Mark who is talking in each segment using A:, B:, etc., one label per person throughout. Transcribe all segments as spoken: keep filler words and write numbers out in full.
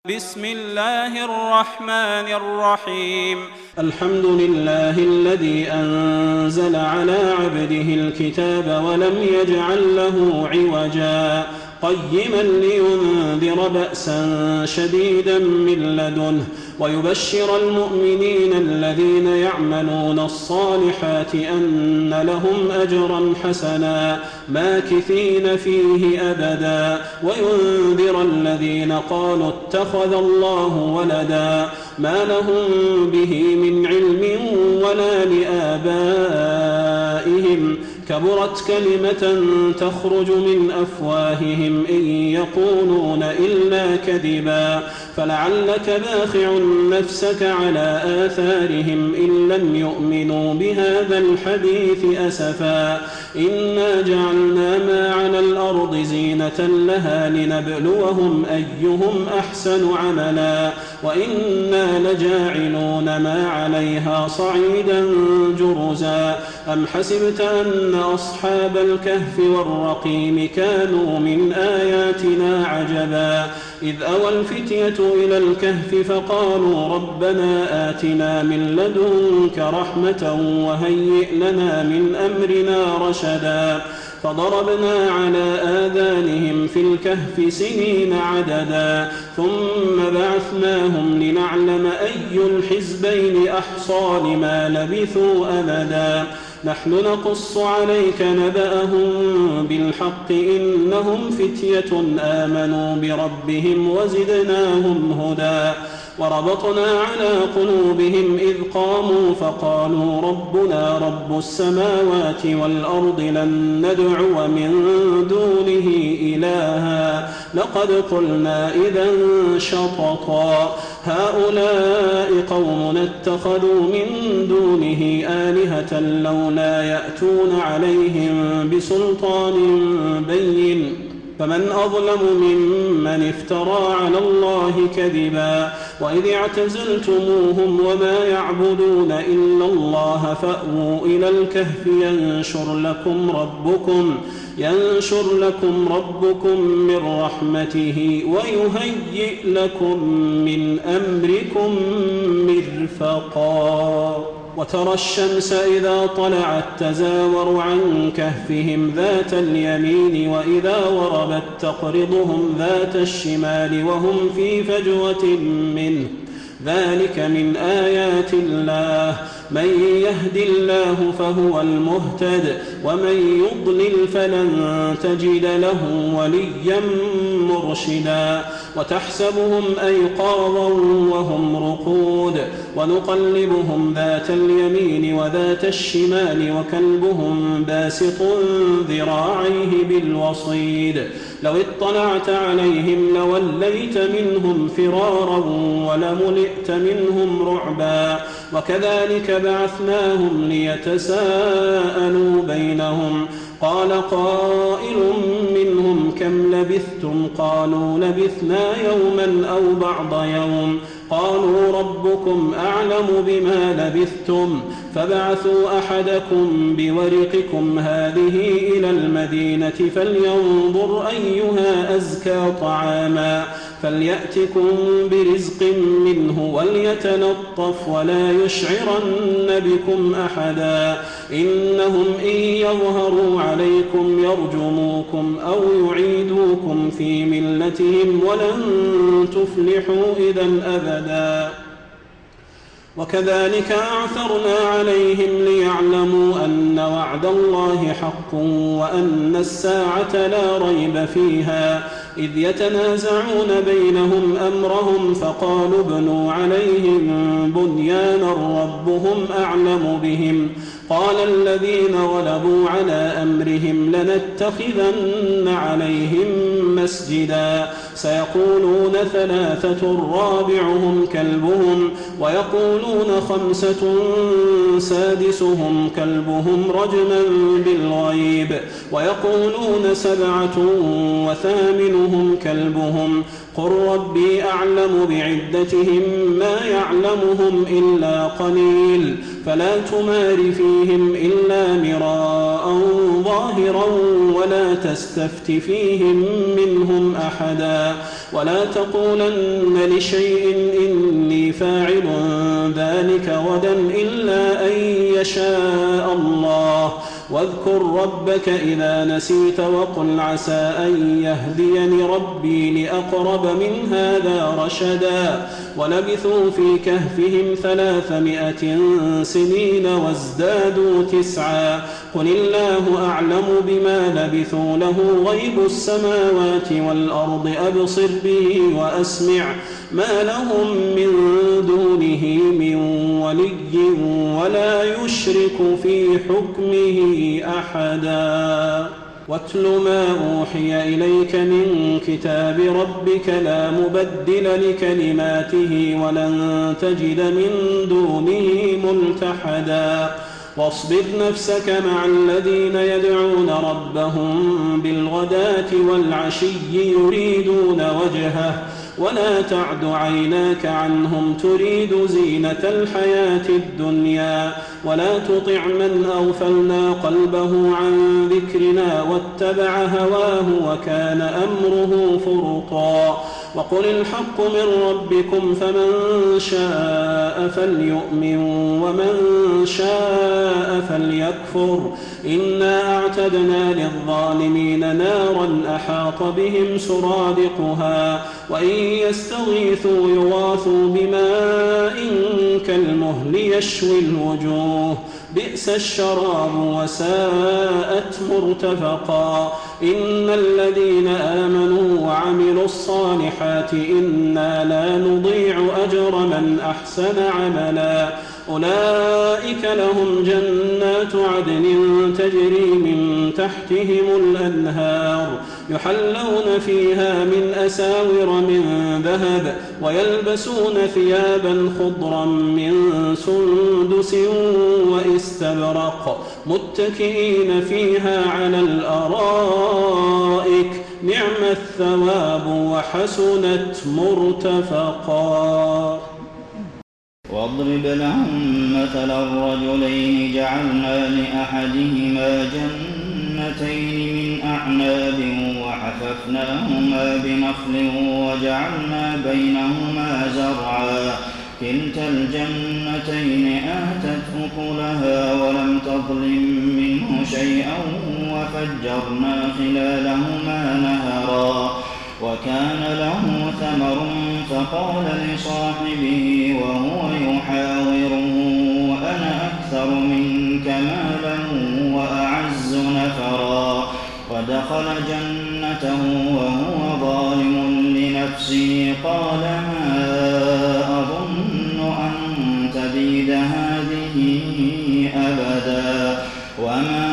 A: بسم الله الرحمن الرحيم.
B: الحمد لله الذي أنزل على عبده الكتاب ولم يجعل له عوجا قيما لينذر بأسا شديدا من لدنه ويبشر المؤمنين الذين يعملون الصالحات أن لهم أجرا حسنا ماكثين فيه أبدا وينذر الذين قالوا اتخذ الله ولدا ما لهم به من علم ولا لآبائهم كبرت كلمة تخرج من أفواههم إن يقولون إلا كذبا فلعلك باخع نفسك على آثارهم إن لم يؤمنوا بهذا الحديث أسفا إنا جعلنا ما على الأرض زينة لها لنبلوهم أيهم أحسن عملا وإنا لجاعلون ما عليها صعيدا جرزا أم حسبت أن أصحاب الكهف والرقيم كانوا من آياتنا عجبا إذ أوى الفتية إلى الكهف فقالوا ربنا آتنا من لدنك رحمة وهيئ لنا من أمرنا رشدا فضربنا على آذانهم في الكهف سنين عددا ثم بعثناهم لنعلم أي الحزبين أحصى لما لبثوا أمدا نحن نقص عليك نبأهم بالحق إنهم فتية آمنوا بربهم وزدناهم هدى وربطنا على قلوبهم إذ قاموا فقالوا ربنا رب السماوات والأرض لن ندعو من دونه إلها لقد قلنا إذا شططا هؤلاء قومنا اتخذوا من دونه آلهة لولا يأتون عليهم بسلطان بين فمن أظلم ممن افترى على الله كذبا وإذ اعتزلتموهم وما يعبدون إلا الله فأووا إلى الكهف ينشر لكم ربكم ينشر لكم ربكم من رحمته ويهيئ لكم من أمركم مرفقا وترى الشمس إذا طلعت تزاور عن كهفهم ذات اليمين وإذا غربت تقرضهم ذات الشمال وهم في فجوة منه ذلك من آيات الله من يهد الله فهو المهتد ومن يضلل فلن تجد له وليا مرشدا وتحسبهم أيقاظا وهم رقود ونقلبهم ذات اليمين وذات الشمال وكلبهم باسط ذراعيه بالوصيد لو اطلعت عليهم لوليت منهم فرارا ولملئت منهم رعبا وكذلك بعثناهم ليتساءلوا بينهم قال قائل منهم كم لبثتم قالوا لبثنا يوما أو بعض يوم قالوا ربكم أعلم بما لبثتم فبعثوا أحدكم بورقكم هذه إلى المدينة فلينظر أيها أزكى طعاما فليأتكم برزق منه وليتلطف ولا يشعرن بكم أحدا إنهم إن يظهروا عليكم يرجموكم أو يعيدوكم في ملتهم ولن تفلحوا إذا أبدا وكذلك أعثرنا عليهم ليعلموا أن وعد الله حق وأن الساعة لا ريب فيها إذ يتنازعون بينهم أمرهم فقالوا ابنوا عليهم بنيانا ربهم أعلم بهم قال الذين غلبوا على أمرهم لنتخذن عليهم مسجدا سيقولون ثلاثة رابعهم كلبهم ويقولون خمسة سادسهم كلبهم رجما بالغيب ويقولون سبعة وثامنهم كلبهم قل ربي أعلم بعدتهم ما يعلمهم إلا قليل فلا تمار فيهم إلا مراء ظاهرا ولا تستفت فيهم منهم أحدا ولا تقولن لشيء إني فاعل ذلك غدا إلا أن يشاء الله واذكر ربك إذا نسيت وقل عسى أن يهديني ربي لأقرب من هذا رشدا ولبثوا في كهفهم ثلاثمائة سنين وازدادوا تسعا قل الله أعلم بما لبثوا له غيب السماوات والأرض أبصر به وأسمع ما لهم من دونه من ولي ولا يشرك في حكمه أحدا واتل ما أوحي إليك من كتاب ربك لا مبدل لكلماته ولن تجد من دونه ملتحدا واصبر نفسك مع الذين يدعون ربهم بالغداة والعشي يريدون وجهه ولا تعد عيناك عنهم تريد زينة الحياة الدنيا ولا تطع من أغفلنا قلبه عن ذكرنا واتبع هواه وكان أمره فرطا وقل الحق من ربكم فمن شاء فليؤمن ومن شاء فليكفر إنا أعتدنا للظالمين نارا أحاط بهم سرادقها وإن يستغيثوا يغاثوا بماء كالمهل يشوي الوجوه بئس الشراب وساءت مرتفقا إن الذين آمنوا وعملوا الصالحات إنا لا نضيع أجر من أحسن عملا أولئك لهم جنات عدن تجري من تحتهم الأنهار يحلون فيها من أساور من ذهب ويلبسون ثيابا خضرا من سندس واستبرق متكئين فيها على الأرائك نعم الثواب وحسنت مرتفقا
C: واضرب لهم مثل الرجلين جعلنا لأحدهما جنتين من أعناب وحففناهما بنخل وجعلنا بينهما زرعا كلتا الجنتين آتت أكلها ولم تظلم منه شيئا وفجرنا خلالهما نهرا وكان له ثمر فقال لصاحبه وهو يحاوره أنا أكثر منك مالا وأعز نفرا ودخل جنته وهو ظالم لنفسه قال ما أظن أن تبيد هذه أبدا وما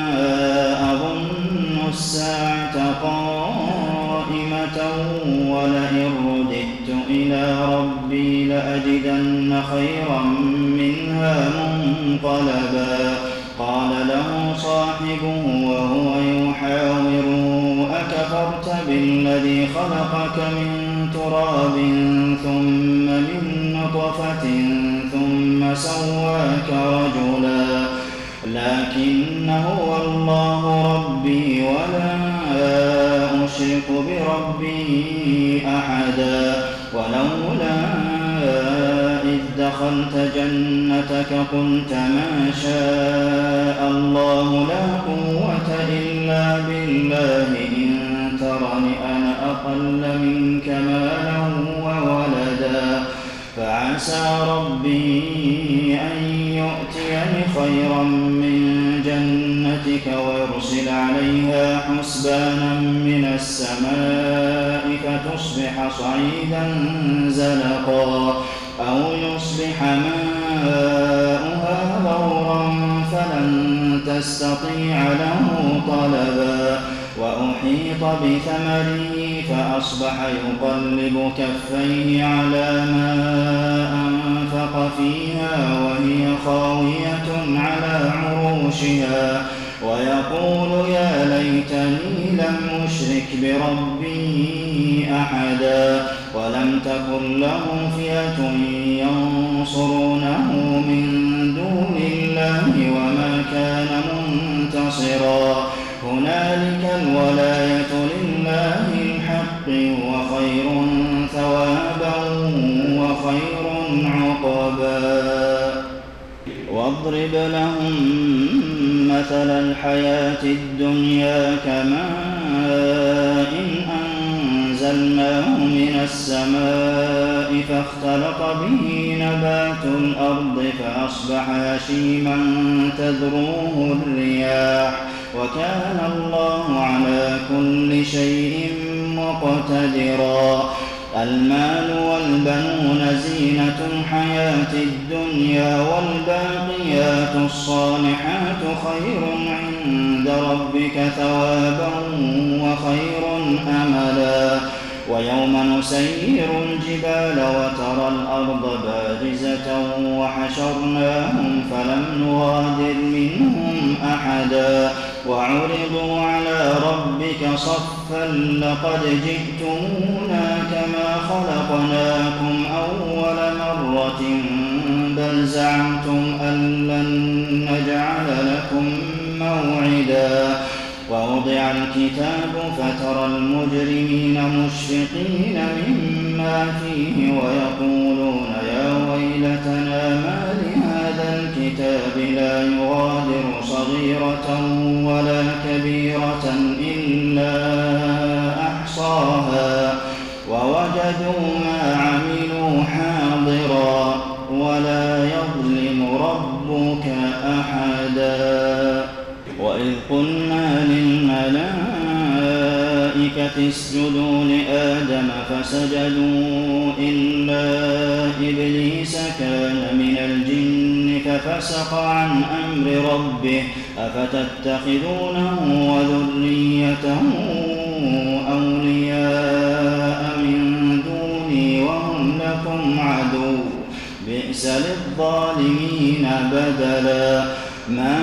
C: أظن الساعة قائمة ولئن رددت إلى ربي لأجدن خيرا منها منقلبا قال له صاحبه وهو يحاوره أكفرت بالذي خلقك من تراب ثم من نطفة ثم سواك رجلا لكن هو الله ربي ولا أشرك بربي أحدا ولولا إذ دخلت جنتك قلت ما شاء الله لا قوة إلا بالله إن ترني أنا أقل منك مالا وولدا فعسى ربي أن يؤتيني خيرا من جنتك ويرسل عليها حسبانا من السماء فتصبح صعيدا زلقا أو يصبح ماؤها غورا فلن تستطيع له طلبا وأحيط بثمره فأصبح يقلب كفيه على ما أنفق فيها وهي خاوية على عروشها ويقول يا ليتني لم أشرك بربي أحدا ولم تكن له فئة ينصرونه من دون لله وما كان منتصرا هنالك الولاية لله الحق وخير ثوابا وخير عقبا واضرب لهم مثل الحياة الدنيا كماء أنزلناه من السماء فاختلط به نبات الأرض فأصبح هشيما تذروه الرياح وكان الله على كل شيء مقتدرا المال والبنون زينة الحياة الدنيا والباقيات الصالحات خير عند ربك ثوابا وخير أملا ويوم نسير الجبال وترى الأرض بارزة وحشرناهم فلم نغادر منهم أحدا وعرضوا على ربك صفا لقد جئتمونا كما خلقناكم أول مرة بل زعمتم أن لن نجعل لكم موعدا ووضع الكتاب فترى المجرمين مشفقين مما فيه ويقولون يا ويلتنا ما لهذا الكتاب لا يغادر صغيرة ولا كبيرة إلا أحصاها ووجدوا ما عملوا حاضرا ولا يظلم ربك أحدا وإذ قلنا للملائكة اسجدوا لآدم فسجدوا إلا إبليس كان من الجن ففسق عن أمر ربه أفتتخذونه وذريته أولياء من دوني وهم لكم عدو بئس للظالمين بدلا ما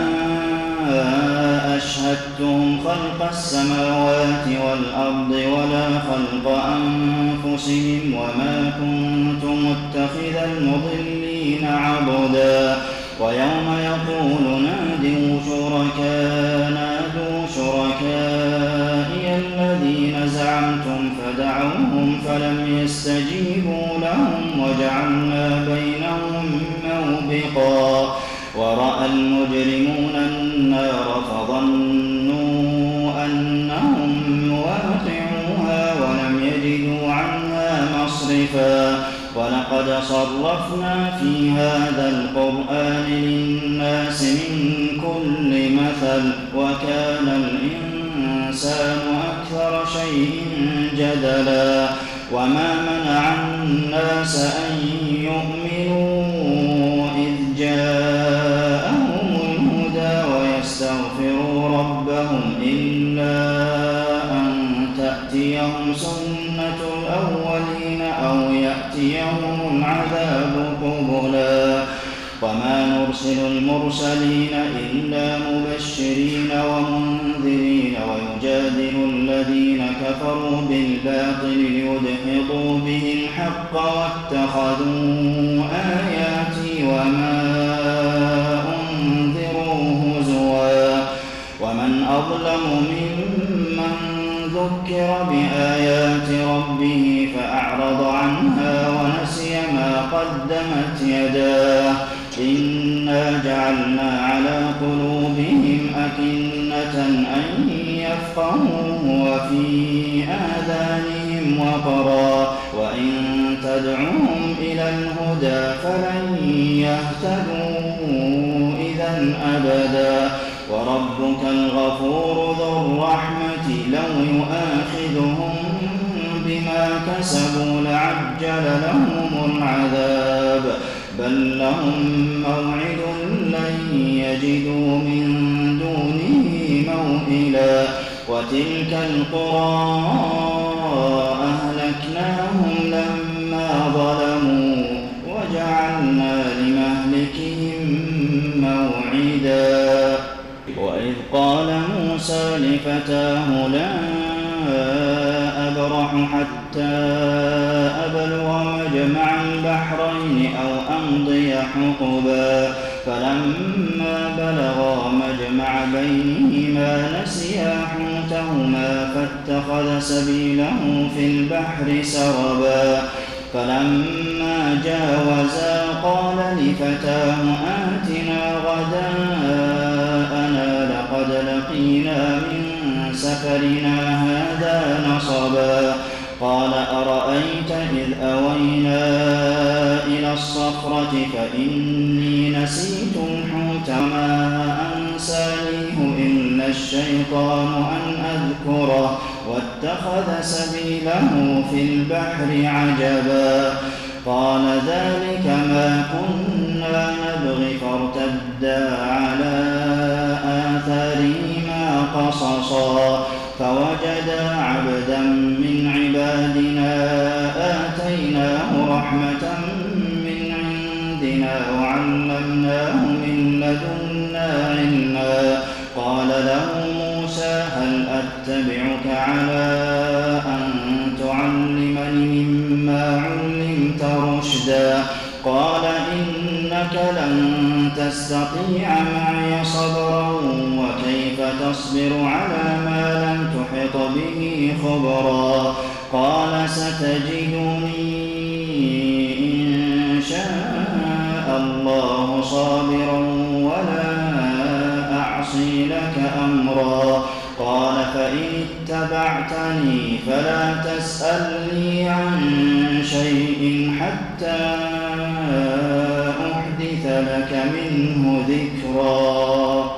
C: أشهدتهم خلق السماوات والأرض ولا خلق أنفسهم وما كنت متخذ المضلين عضدا ويوم يقول نادوا شركاء نادوا شركائي الذين زعمتم فدعوهم فلم يستجيبوا لهم وجعلنا بينهم موبقا ورأى المجرمون النار فظنوا أنهم واقعوها ولم يجدوا عنها مصرفا ولقد صرفنا في هذا القرآن للناس من كل مثل وكان الإنسان أكثر شيء جدلا وما منع الناس أن يؤمنوا إذ جاءهم الهدى ويستغفروا ربهم إلا أن تأتيهم سنة الأولين أو يأتيهم العذاب قبلا وما نرسل المرسلين إلا مبشرين ومنذرين ويجادل الذين كفروا بالباطل ليدحضوا به الحق واتخذوا آياتي وما أنذروا هزوا ومن أظلم ممن ذكر بآيات ربه فأعرض عنها ونسي ما قدمت يداه إنا جعلنا على قلوبهم أكنة أن يفقهوه وفي آذانهم وقرا وإن تدعوهم إلى الهدى فلن يهتدوا إذا أبدا وربك الغفور ذو الرحمة لو يؤاخذهم بما كسبوا لعجل لهم العذاب بل لهم موعد لن يجدوا من دونه موئلا وتلك القرى أهلكناهم لما ظلموا وجعلنا لمهلكهم موعدا وإذ قال موسى لفتاه لا أبرح حتى أبلغ مجمع البحرين أو أمضي حقبا فلما بلغا مجمع بينهما نسيا حوتهما فاتخذ سبيله في البحر سربا فلما جاوزا قال لفتاه آتنا غداءنا لقد لقينا من سفرنا هذا نصبا قال أرأيت إذ أوينا إلى الصخرة فإني نسيت الحوت ما أنسانيه إلا الشيطان أن أذكره واتخذ سبيله في البحر عجبا قال ذلك ما كنا نبغي فارتدا على آثارهما قصصا فوجدا عبدا من عبادنا آتيناه رحمة من عندنا وعلمناه من لدنا علما قال له موسى هل أتبعك على أن تعلمني مما علمت رشدا قال إنك لن تستطيع معي صبرا وكيف تصبر على ما لم تحط به خبرا قال ستجدني إن شاء الله صابرا ولا أعصي لك أمرا قال فإن اتبعتني فلا تسألني عن شيء حتى أحدث لك منه ذكرا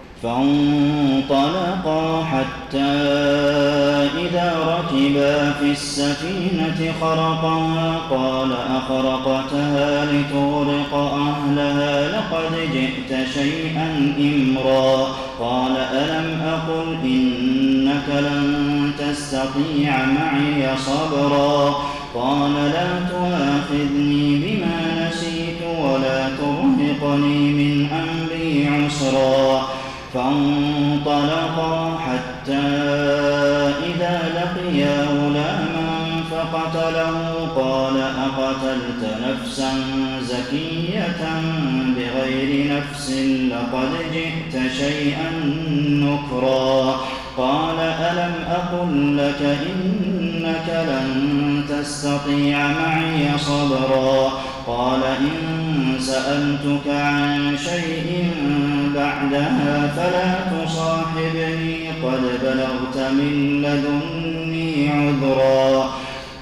C: فانطلقا حتى إذا ركبا في السفينة خرقها قال أخرقتها لتغرق أهلها لقد جئت شيئا إمرا قال ألم أقل إنك لن تستطيع معي صبرا قال لا تؤاخذني بما نسيت ولا ترهقني من أمري عسرا فانطلقا حتى إذا لقيا غلاما فقتله قال أقتلت نفسا زكية بغير نفس لقد جئت شيئا نكرا قال ألم أقل لك إنك لن تستطيع معي صبرا قال إن سألتك عن شيء بعدها فلا تصاحبني قد بلغت من لدني عذرا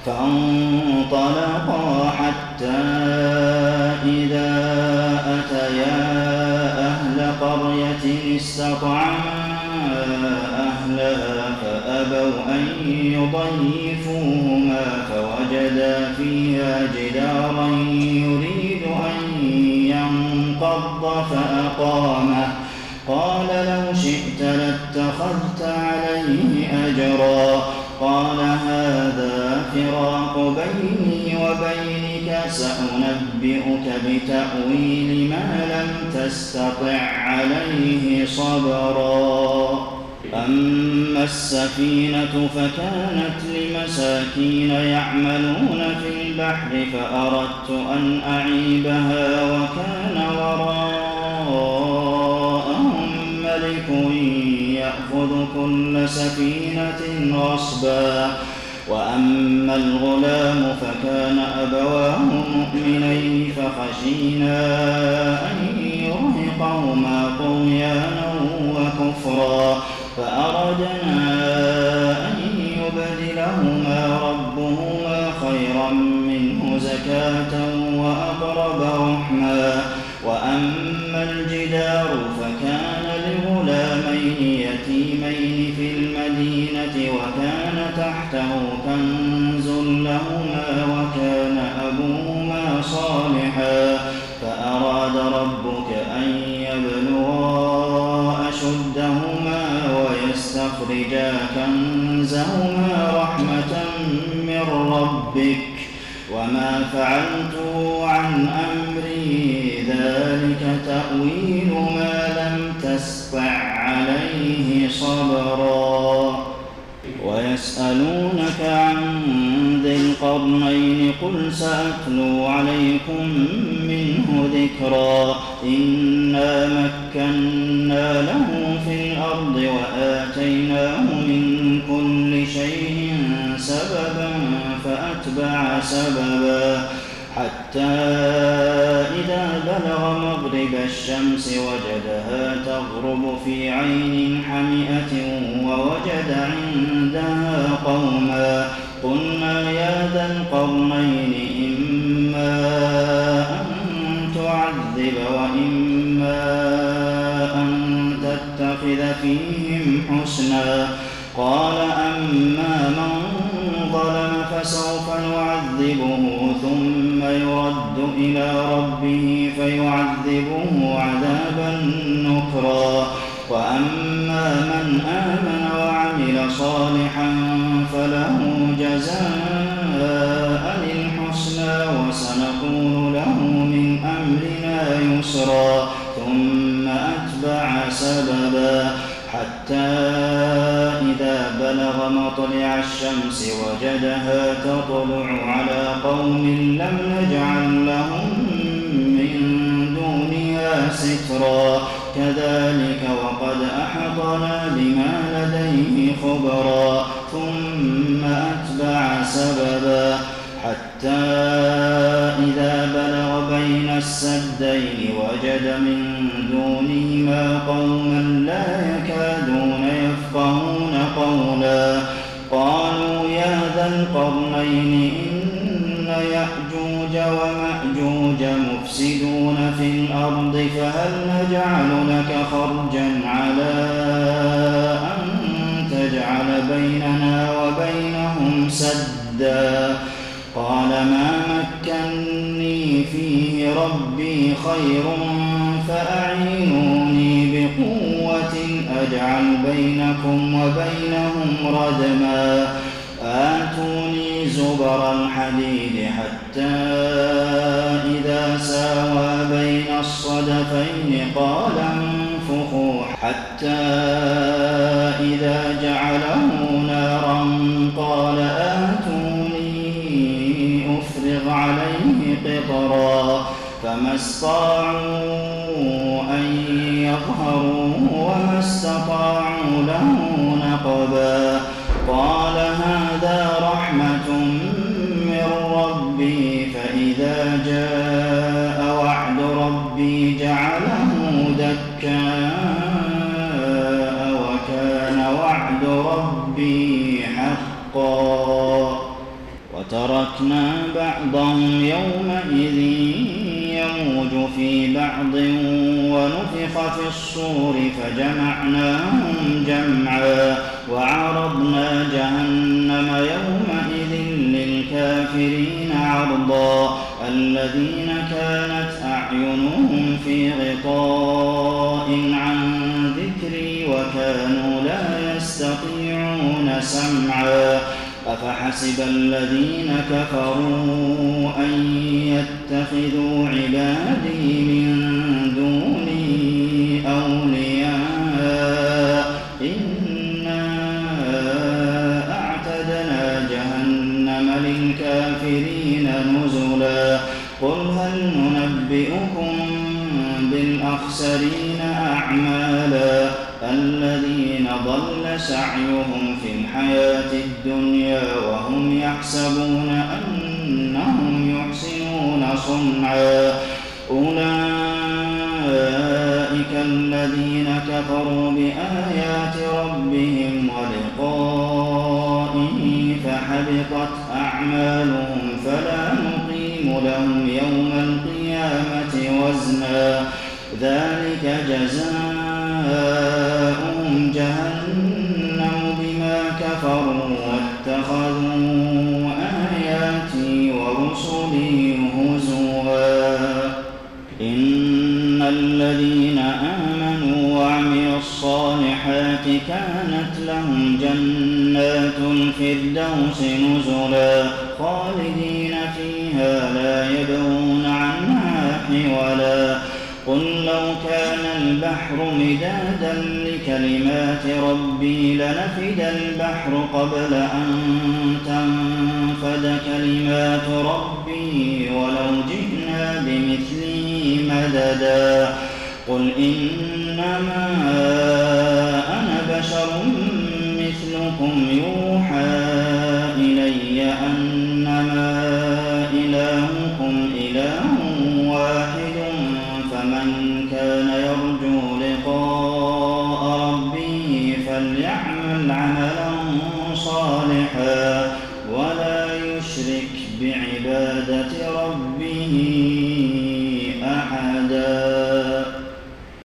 C: فانطلقا حتى إذا أتيا أهل قرية استطعما أهلها فأبوا أن يضيفوهما فوجدا فيها جدارا يريد أن ينقض فأقامه قال لو شئت لاتخذت عليه أجرا قال هذا فراق بيني وبينك سأنبئك بتأويل ما لم تستطع عليه صبرا أما السفينة فكانت لمساكين يعملون في البحر فأردت أن أعيبها وكان وراءهم ملك يأخذ كل سفينة غصبا وأما الغلام فكان أبواه مؤمنين فخشينا أن يرهقهما طغيانا وكفرا فأردنا أن يبدلهما ربهما خيرا منه زكاة وأقرب رحما وأما الجدار فكان لغلامين يتيمين في المدينة وكان تحته كنز لهما وكان أبوهما صالحا فأراد ربك أن يبلغا أشدهما ويستخرجا كنزهما رحمة من ربك وما فعلته عن أمري ذلك تأويل ما لم تستطع عليه صبرا ويسألونك عن ذي القرنين قل سأتلو عليكم منه ذكرا إنا مكنا له في الأرض وآتيناه من كل شيء سببا فأتبع سببا حتى إذا بلغ مغرب الشمس وجدها تغرب في عين حمئة ووجد عندها قوما قلنا يا ذا القرنين إما أن تعذب وإما أن تتخذ فيهم حسنا قال أما من ظلم فسوف نعذبه ثم يرد إلى ربه فيعذبه عذابا نكرا وأما من آمن وعمل صالحا فله جزاء الحسنى وسنقول له من أمرنا يسرا ثم أتبع سببا حتى إذا بلغ مطلع الشمس وجدها تطلع على قوم لم نجعل لهم من دونها سترا كذلك وقد أحطنا بما لديه خبرا ثم أتبع سببا حتى إذا بلغ بين السدين وجد من دونهما قوما لا يكادون يفقهون قولا قالوا يا ذا القرنين إن يأجوج ومأجوج مفسدون في الأرض فهل نجعل لك خرجا على أن تجعل بيننا وبينهم سدا قال ما مكني فيه ربي خير فأعينوني بقوة أجعل بينكم وبينهم ردما آتوني زبر الحديد حتى إذا ساوى بين الصدفين قال انفخوا حتى إذا جعله نارا قال آتوني أفرغ عليه قطرا فما استطاعوا أن يظهروا وما استطاعوا له نقبا قال هذا رحمة من ربي فإذا جاء وعد ربي جعله دكا وكان وعد ربي حقا وتركنا بعضهم يومئذ يموج في بعض ونفخ في الصور فجمعناهم جمعا وعرضنا جهنم يومئذ للكافرين عرضا الذين كانت أعينهم في غطاء عن ذكري وكانوا لا يستطيعون سمعا أفحسب الذين كفروا أن يتخذوا عبادي من دوني أولياء إنا أعتدنا جهنم للكافرين نزلا قل هل ننبئكم بالأخسرين أعمالا الذين ضل سعيهم في الحياة الدنيا وهم يحسبون أنهم يحسنون صنعا أولئك الذين كفروا بآيات ربهم ولقائه فحبطت أعمالهم فلا نقيم لهم يوم القيامة وزنا ذلك جزاؤهم جهنم بما كفروا واتخذوا آياتي ورسلي هزوا إن الذين آمنوا وعملوا الصالحات كانت لهم جنات الفردوس نزلا خالدين فيها لا يبغون عنها حولا قل لو كان البحر مدادا لكلمات ربي لنفد البحر قبل أن تنفد نفد كلمات ربي ولو جئنا بمثله مددا قل إنما أنا بشر مثلكم يوحى إلي أنما إلهكم إله واحد فمن كان يرجو لقاء ربه فليعمل عملا صالحا ولا يشرك بعبادة ربه